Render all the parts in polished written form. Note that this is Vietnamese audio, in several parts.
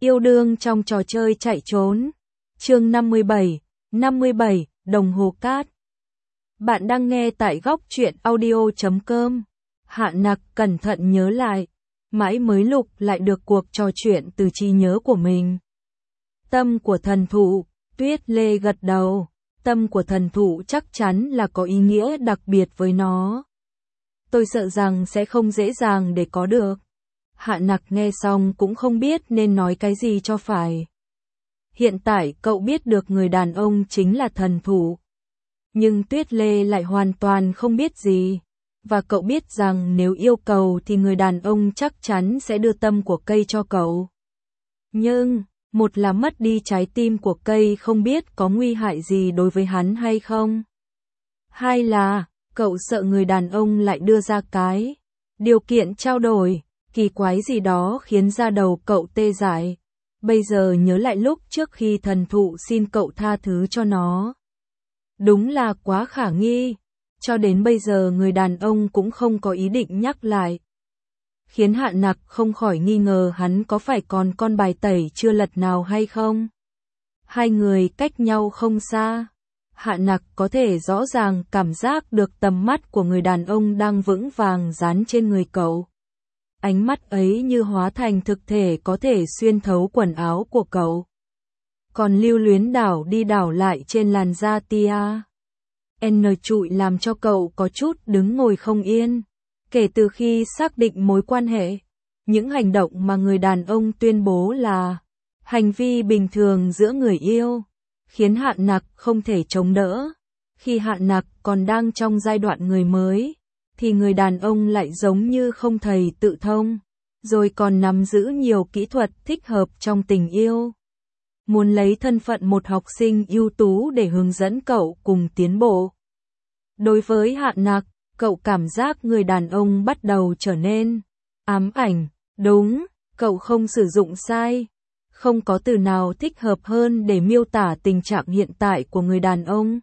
Yêu đương trong trò chơi chạy trốn. Chương 57, Đồng hồ cát. Bạn đang nghe tại góc truyện audio.com. Hạ Nặc cẩn thận nhớ lại, mãi mới lục lại được cuộc trò chuyện từ trí nhớ của mình. Tâm của thần thụ, Tuyết Lê gật đầu. Tâm của thần thụ chắc chắn là có ý nghĩa đặc biệt với nó. Tôi sợ rằng sẽ không dễ dàng để có được. Hạ Nặc nghe xong cũng không biết nên nói cái gì cho phải. Hiện tại cậu biết được người đàn ông chính là thần thụ. Nhưng Tuyết Lê lại hoàn toàn không biết gì. Và cậu biết rằng nếu yêu cầu thì người đàn ông chắc chắn sẽ đưa tâm của cây cho cậu. Nhưng, một là mất đi trái tim của cây không biết có nguy hại gì đối với hắn hay không. Hai là, cậu sợ người đàn ông lại đưa ra cái điều kiện trao đổi kỳ quái gì đó khiến da đầu cậu tê dại. Bây giờ nhớ lại lúc trước khi thần thụ xin cậu tha thứ cho nó. Đúng là quá khả nghi. Cho đến bây giờ người đàn ông cũng không có ý định nhắc lại. Khiến Hạ Nặc không khỏi nghi ngờ hắn có phải còn con bài tẩy chưa lật nào hay không. Hai người cách nhau không xa. Hạ Nặc có thể rõ ràng cảm giác được tầm mắt của người đàn ông đang vững vàng dán trên người cậu. Ánh mắt ấy như hóa thành thực thể có thể xuyên thấu quần áo của cậu. Còn lưu luyến đảo đi đảo lại trên làn da tia N trụi làm cho cậu có chút đứng ngồi không yên. Kể từ khi xác định mối quan hệ, những hành động mà người đàn ông tuyên bố là hành vi bình thường giữa người yêu, khiến Hạ Nặc không thể chống đỡ. Khi Hạ Nặc còn đang trong giai đoạn người mới, thì người đàn ông lại giống như không thầy tự thông, rồi còn nắm giữ nhiều kỹ thuật thích hợp trong tình yêu. Muốn lấy thân phận một học sinh ưu tú để hướng dẫn cậu cùng tiến bộ. Đối với Hạ Nặc, cậu cảm giác người đàn ông bắt đầu trở nên ám ảnh. Đúng, cậu không sử dụng sai. Không có từ nào thích hợp hơn để miêu tả tình trạng hiện tại của người đàn ông.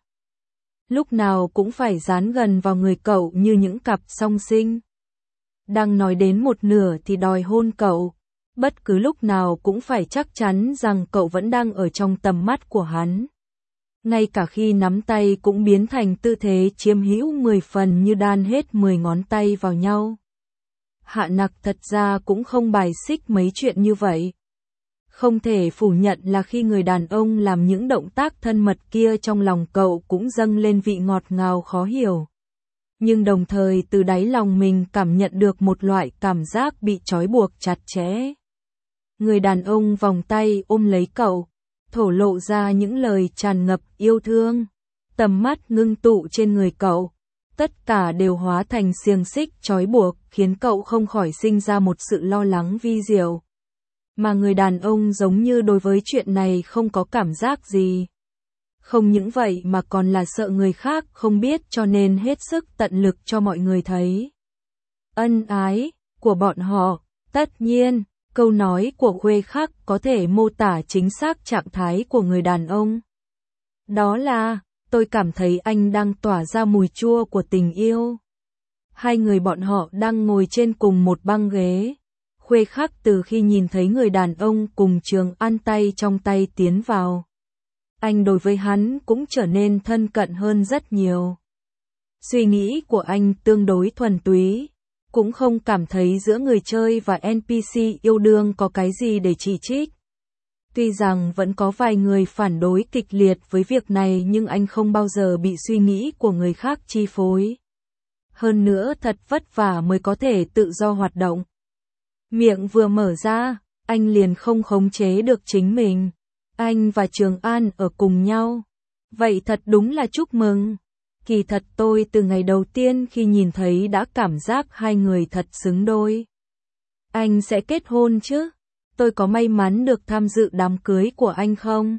Lúc nào cũng phải dán gần vào người cậu như những cặp song sinh. Đang nói đến một nửa thì đòi hôn cậu. Bất cứ lúc nào cũng phải chắc chắn rằng cậu vẫn đang ở trong tầm mắt của hắn. Ngay cả khi nắm tay cũng biến thành tư thế chiếm hữu 10 phần như đan hết 10 ngón tay vào nhau. Hạ Nặc thật ra cũng không bài xích mấy chuyện như vậy. Không thể phủ nhận là khi người đàn ông làm những động tác thân mật kia trong lòng cậu cũng dâng lên vị ngọt ngào khó hiểu. Nhưng đồng thời từ đáy lòng mình cảm nhận được một loại cảm giác bị trói buộc chặt chẽ. Người đàn ông vòng tay ôm lấy cậu, thổ lộ ra những lời tràn ngập yêu thương. Tầm mắt ngưng tụ trên người cậu, tất cả đều hóa thành xiềng xích trói buộc khiến cậu không khỏi sinh ra một sự lo lắng vi diệu. Mà người đàn ông giống như đối với chuyện này không có cảm giác gì. Không những vậy mà còn là sợ người khác không biết cho nên hết sức tận lực cho mọi người thấy. Ân ái của bọn họ, tất nhiên, câu nói của Khuê Khắc có thể mô tả chính xác trạng thái của người đàn ông. Đó là, tôi cảm thấy anh đang tỏa ra mùi chua của tình yêu. Hai người bọn họ đang ngồi trên cùng một băng ghế. Khuê Khắc từ khi nhìn thấy người đàn ông cùng Trường An tay trong tay tiến vào. Anh đối với hắn cũng trở nên thân cận hơn rất nhiều. Suy nghĩ của anh tương đối thuần túy, cũng không cảm thấy giữa người chơi và NPC yêu đương có cái gì để chỉ trích. Tuy rằng vẫn có vài người phản đối kịch liệt với việc này nhưng anh không bao giờ bị suy nghĩ của người khác chi phối. Hơn nữa thật vất vả mới có thể tự do hoạt động. Miệng vừa mở ra, anh liền không khống chế được chính mình. Anh và Trường An ở cùng nhau. Vậy thật đúng là chúc mừng. Kỳ thật tôi từ ngày đầu tiên khi nhìn thấy đã cảm giác hai người thật xứng đôi. Anh sẽ kết hôn chứ? Tôi có may mắn được tham dự đám cưới của anh không?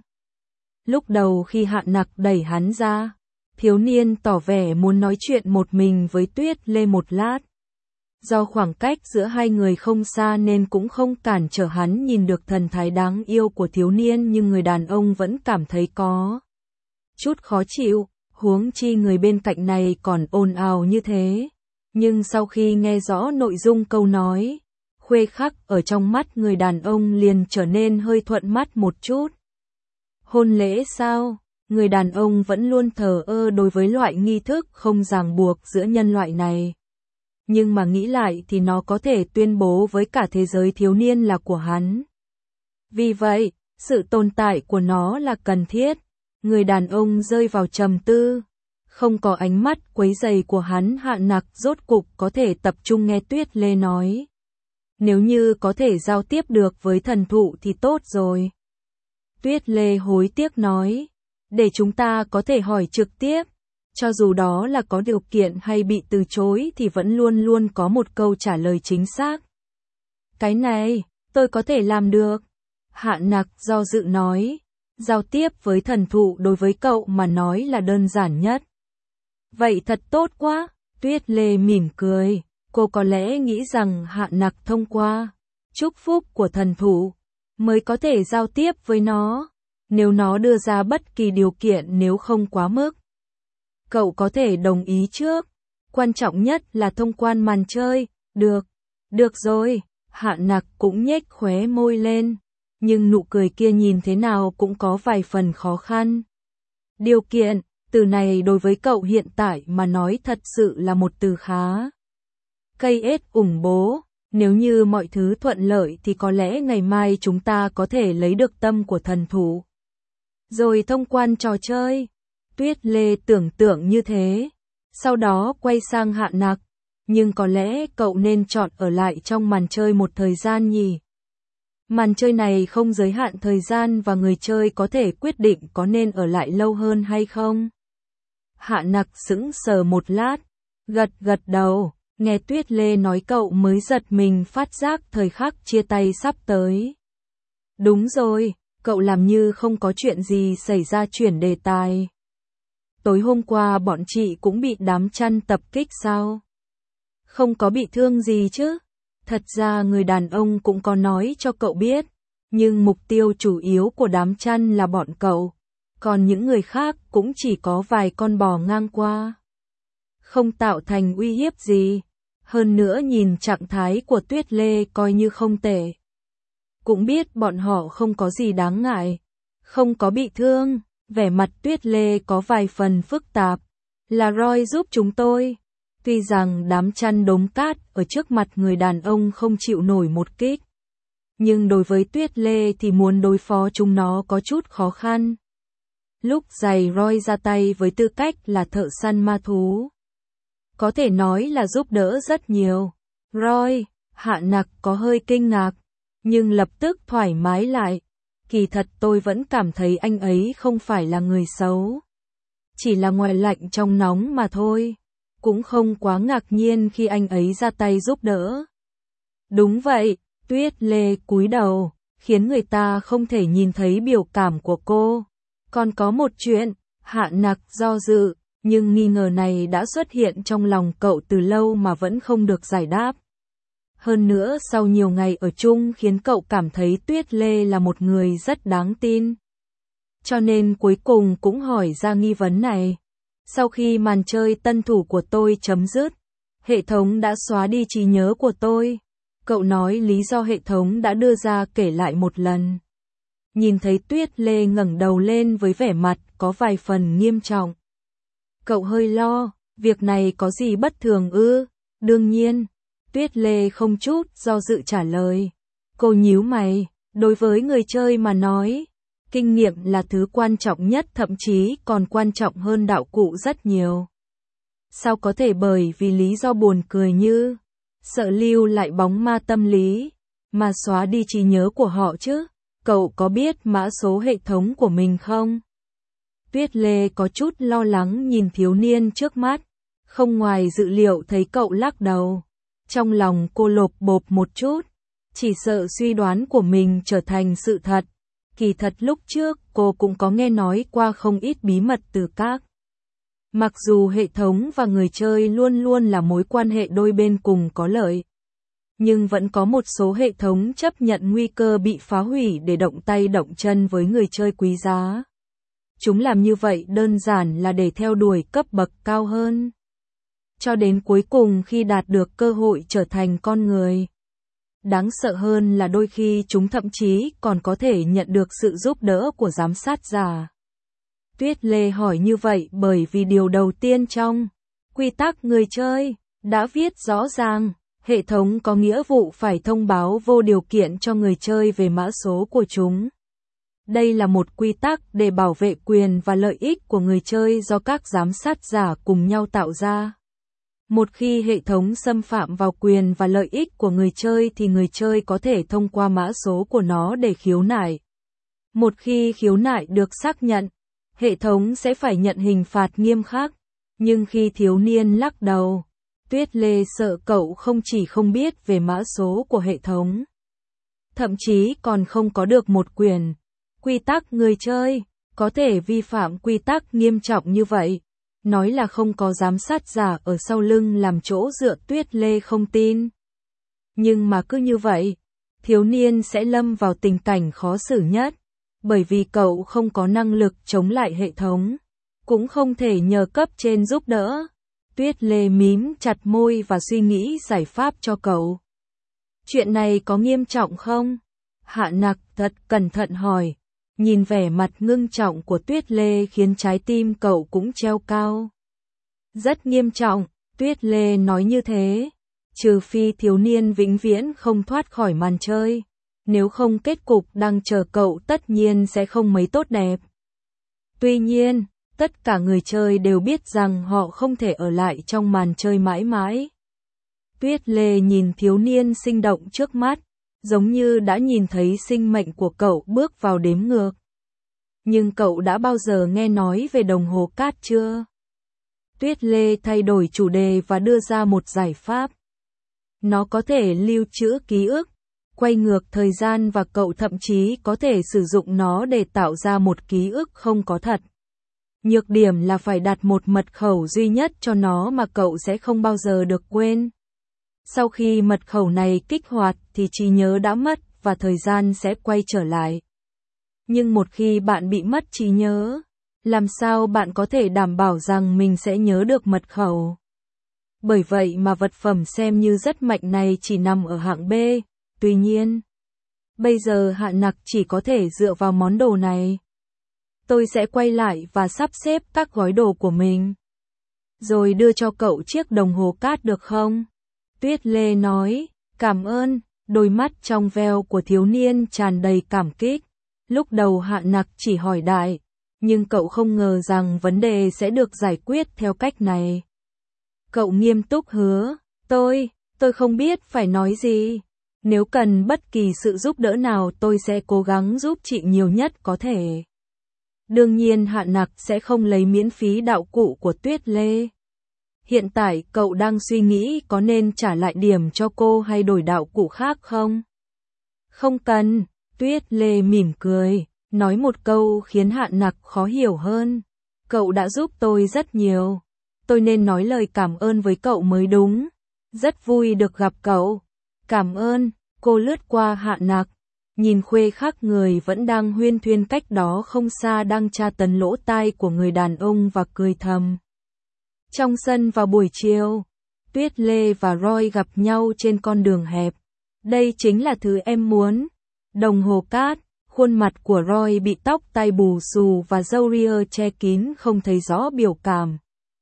Lúc đầu khi Hạ Nặc đẩy hắn ra, thiếu niên tỏ vẻ muốn nói chuyện một mình với Tuyết Lê một lát. Do khoảng cách giữa hai người không xa nên cũng không cản trở hắn nhìn được thần thái đáng yêu của thiếu niên nhưng người đàn ông vẫn cảm thấy có chút khó chịu, huống chi người bên cạnh này còn ồn ào như thế. Nhưng sau khi nghe rõ nội dung câu nói, khuê khắc ở trong mắt người đàn ông liền trở nên hơi thuận mắt một chút. Hôn lễ sao? Người đàn ông vẫn luôn thờ ơ đối với loại nghi thức không ràng buộc giữa nhân loại này. Nhưng mà nghĩ lại thì nó có thể tuyên bố với cả thế giới thiếu niên là của hắn. Vì vậy, sự tồn tại của nó là cần thiết. Người đàn ông rơi vào trầm tư. Không có ánh mắt quấy rầy của hắn, Hạ Nặc rốt cục có thể tập trung nghe Tuyết Lê nói. Nếu như có thể giao tiếp được với thần thụ thì tốt rồi. Tuyết Lê hối tiếc nói. Để chúng ta có thể hỏi trực tiếp. Cho dù đó là có điều kiện hay bị từ chối thì vẫn luôn luôn có một câu trả lời chính xác. Cái này, tôi có thể làm được. Hạ Nặc do dự nói. Giao tiếp với thần thụ đối với cậu mà nói là đơn giản nhất. Vậy thật tốt quá. Tuyết Lê mỉm cười. Cô có lẽ nghĩ rằng Hạ Nặc thông qua chúc phúc của thần thụ mới có thể giao tiếp với nó. Nếu nó đưa ra bất kỳ điều kiện nếu không quá mức, cậu có thể đồng ý trước. Quan trọng nhất là thông quan màn chơi. Được rồi. Hạ Nặc cũng nhếch khóe môi lên. Nhưng nụ cười kia nhìn thế nào cũng có vài phần khó khăn. Điều kiện, từ này đối với cậu hiện tại mà nói thật sự là một từ khá cây ết ủng bố. Nếu như mọi thứ thuận lợi thì có lẽ ngày mai chúng ta có thể lấy được tâm của thần thụ. Rồi thông quan trò chơi. Tuyết Lê tưởng tượng như thế. Sau đó quay sang Hạ Nặc. Nhưng có lẽ cậu nên chọn ở lại trong màn chơi một thời gian nhỉ. Màn chơi này không giới hạn thời gian và người chơi có thể quyết định có nên ở lại lâu hơn hay không. Hạ Nặc sững sờ một lát. Gật đầu. Nghe Tuyết Lê nói cậu mới giật mình phát giác thời khắc chia tay sắp tới. Đúng rồi, cậu làm như không có chuyện gì xảy ra, chuyển đề tài. Tối hôm qua bọn chị cũng bị đám chăn tập kích sao? Không có bị thương gì chứ? Thật ra người đàn ông cũng có nói cho cậu biết, nhưng mục tiêu chủ yếu của đám chăn là bọn cậu, còn những người khác cũng chỉ có vài con bò ngang qua. Không tạo thành uy hiếp gì. Hơn nữa nhìn trạng thái của Tuyết Lê coi như không tệ. Cũng biết bọn họ không có gì đáng ngại. Không có bị thương. Vẻ mặt Tuyết Lê có vài phần phức tạp. Là Roy giúp chúng tôi. Tuy rằng đám chăn đống cát ở trước mặt người đàn ông không chịu nổi một kích. Nhưng đối với Tuyết Lê thì muốn đối phó chúng nó có chút khó khăn. Lúc giày Roy ra tay với tư cách là thợ săn ma thú. Có thể nói là giúp đỡ rất nhiều. Roy, Hạ Nặc có hơi kinh ngạc, nhưng lập tức thoải mái lại. Kỳ thật tôi vẫn cảm thấy anh ấy không phải là người xấu. Chỉ là ngoài lạnh trong nóng mà thôi. Cũng không quá ngạc nhiên khi anh ấy ra tay giúp đỡ. Đúng vậy, Tuyết Lê cúi đầu, khiến người ta không thể nhìn thấy biểu cảm của cô. Còn có một chuyện, Hạ Nặc do dự. Nhưng nghi ngờ này đã xuất hiện trong lòng cậu từ lâu mà vẫn không được giải đáp. Hơn nữa sau nhiều ngày ở chung khiến cậu cảm thấy Tuyết Lê là một người rất đáng tin. Cho nên cuối cùng cũng hỏi ra nghi vấn này. Sau khi màn chơi tân thủ của tôi chấm dứt, hệ thống đã xóa đi trí nhớ của tôi. Cậu nói lý do hệ thống đã đưa ra kể lại một lần. Nhìn thấy Tuyết Lê ngẩng đầu lên với vẻ mặt có vài phần nghiêm trọng. Cậu hơi lo, việc này có gì bất thường ư? Đương nhiên, Tuyết Lê không chút do dự trả lời. Cô nhíu mày, đối với người chơi mà nói, kinh nghiệm là thứ quan trọng nhất, thậm chí còn quan trọng hơn đạo cụ rất nhiều. Sao có thể bởi vì lý do buồn cười như sợ lưu lại bóng ma tâm lý mà xóa đi trí nhớ của họ chứ? Cậu có biết mã số hệ thống của mình không? Tuyết Lê có chút lo lắng nhìn thiếu niên trước mắt, không ngoài dự liệu thấy cậu lắc đầu. Trong lòng cô lộp bộp một chút, chỉ sợ suy đoán của mình trở thành sự thật. Kỳ thật lúc trước cô cũng có nghe nói qua không ít bí mật từ các. Mặc dù hệ thống và người chơi luôn luôn là mối quan hệ đôi bên cùng có lợi, nhưng vẫn có một số hệ thống chấp nhận nguy cơ bị phá hủy để động tay động chân với người chơi quý giá. Chúng làm như vậy đơn giản là để theo đuổi cấp bậc cao hơn. Cho đến cuối cùng khi đạt được cơ hội trở thành con người. Đáng sợ hơn là đôi khi chúng thậm chí còn có thể nhận được sự giúp đỡ của giám sát giả. Tuyết Lê hỏi như vậy bởi vì điều đầu tiên trong quy tắc người chơi đã viết rõ ràng, hệ thống có nghĩa vụ phải thông báo vô điều kiện cho người chơi về mã số của chúng. Đây là một quy tắc để bảo vệ quyền và lợi ích của người chơi do các giám sát giả cùng nhau tạo ra. Một khi hệ thống xâm phạm vào quyền và lợi ích của người chơi thì người chơi có thể thông qua mã số của nó để khiếu nại. Một khi khiếu nại được xác nhận, hệ thống sẽ phải nhận hình phạt nghiêm khắc. Nhưng khi thiếu niên lắc đầu, Tuyết Lê sợ cậu không chỉ không biết về mã số của hệ thống, thậm chí còn không có được một quyền. Quy tắc người chơi có thể vi phạm quy tắc nghiêm trọng như vậy. Nói là không có giám sát giả ở sau lưng làm chỗ dựa, Tuyết Lê không tin. Nhưng mà cứ như vậy, thiếu niên sẽ lâm vào tình cảnh khó xử nhất, bởi vì cậu không có năng lực chống lại hệ thống, cũng không thể nhờ cấp trên giúp đỡ. Tuyết Lê mím chặt môi và suy nghĩ giải pháp cho cậu. Chuyện này có nghiêm trọng không? Hạ Nặc thật cẩn thận hỏi. Nhìn vẻ mặt ngưng trọng của Tuyết Lê khiến trái tim cậu cũng treo cao. Rất nghiêm trọng, Tuyết Lê nói như thế. Trừ phi thiếu niên vĩnh viễn không thoát khỏi màn chơi. Nếu không kết cục đang chờ cậu tất nhiên sẽ không mấy tốt đẹp. Tuy nhiên, tất cả người chơi đều biết rằng họ không thể ở lại trong màn chơi mãi mãi. Tuyết Lê nhìn thiếu niên sinh động trước mắt, giống như đã nhìn thấy sinh mệnh của cậu bước vào đếm ngược. Nhưng cậu đã bao giờ nghe nói về đồng hồ cát chưa? Tuyết Lê thay đổi chủ đề và đưa ra một giải pháp. Nó có thể lưu trữ ký ức, quay ngược thời gian và cậu thậm chí có thể sử dụng nó để tạo ra một ký ức không có thật. Nhược điểm là phải đặt một mật khẩu duy nhất cho nó mà cậu sẽ không bao giờ được quên. Sau khi mật khẩu này kích hoạt thì trí nhớ đã mất và thời gian sẽ quay trở lại. Nhưng một khi bạn bị mất trí nhớ, làm sao bạn có thể đảm bảo rằng mình sẽ nhớ được mật khẩu? Bởi vậy mà vật phẩm xem như rất mạnh này chỉ nằm ở hạng B. Tuy nhiên, bây giờ Hạ Nặc chỉ có thể dựa vào món đồ này. Tôi sẽ quay lại và sắp xếp các gói đồ của mình, rồi đưa cho cậu chiếc đồng hồ cát được không? Tuyết Lê nói, cảm ơn. Đôi mắt trong veo của thiếu niên tràn đầy cảm kích. Lúc đầu Hạ Nặc chỉ hỏi đại, nhưng cậu không ngờ rằng vấn đề sẽ được giải quyết theo cách này. Cậu nghiêm túc hứa, tôi không biết phải nói gì. Nếu cần bất kỳ sự giúp đỡ nào tôi sẽ cố gắng giúp chị nhiều nhất có thể. Đương nhiên Hạ Nặc sẽ không lấy miễn phí đạo cụ của Tuyết Lê. Hiện tại cậu đang suy nghĩ có nên trả lại điểm cho cô hay đổi đạo cụ khác không? Không cần, Tuyết Lê mỉm cười, nói một câu khiến Hạ Nặc khó hiểu hơn. Cậu đã giúp tôi rất nhiều. Tôi nên nói lời cảm ơn với cậu mới đúng. Rất vui được gặp cậu. Cảm ơn, cô lướt qua Hạ Nặc. Nhìn khuê khác người vẫn đang huyên thuyên cách đó không xa đang tra tấn lỗ tai của người đàn ông và cười thầm. Trong sân vào buổi chiều, Tuyết Lê và Roy gặp nhau trên con đường hẹp. Đây chính là thứ em muốn. Đồng hồ cát, khuôn mặt của Roy bị tóc tai bù xù và râu ria che kín không thấy rõ biểu cảm.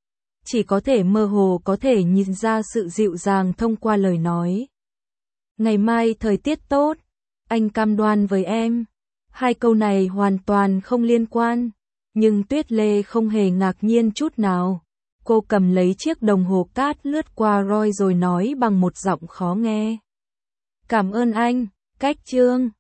Chỉ có thể mơ hồ có thể nhìn ra sự dịu dàng thông qua lời nói. Ngày mai thời tiết tốt, anh cam đoan với em. Hai câu này hoàn toàn không liên quan, nhưng Tuyết Lê không hề ngạc nhiên chút nào. Cô cầm lấy chiếc đồng hồ cát lướt qua Roy rồi nói bằng một giọng khó nghe. Cảm ơn anh, cách chương.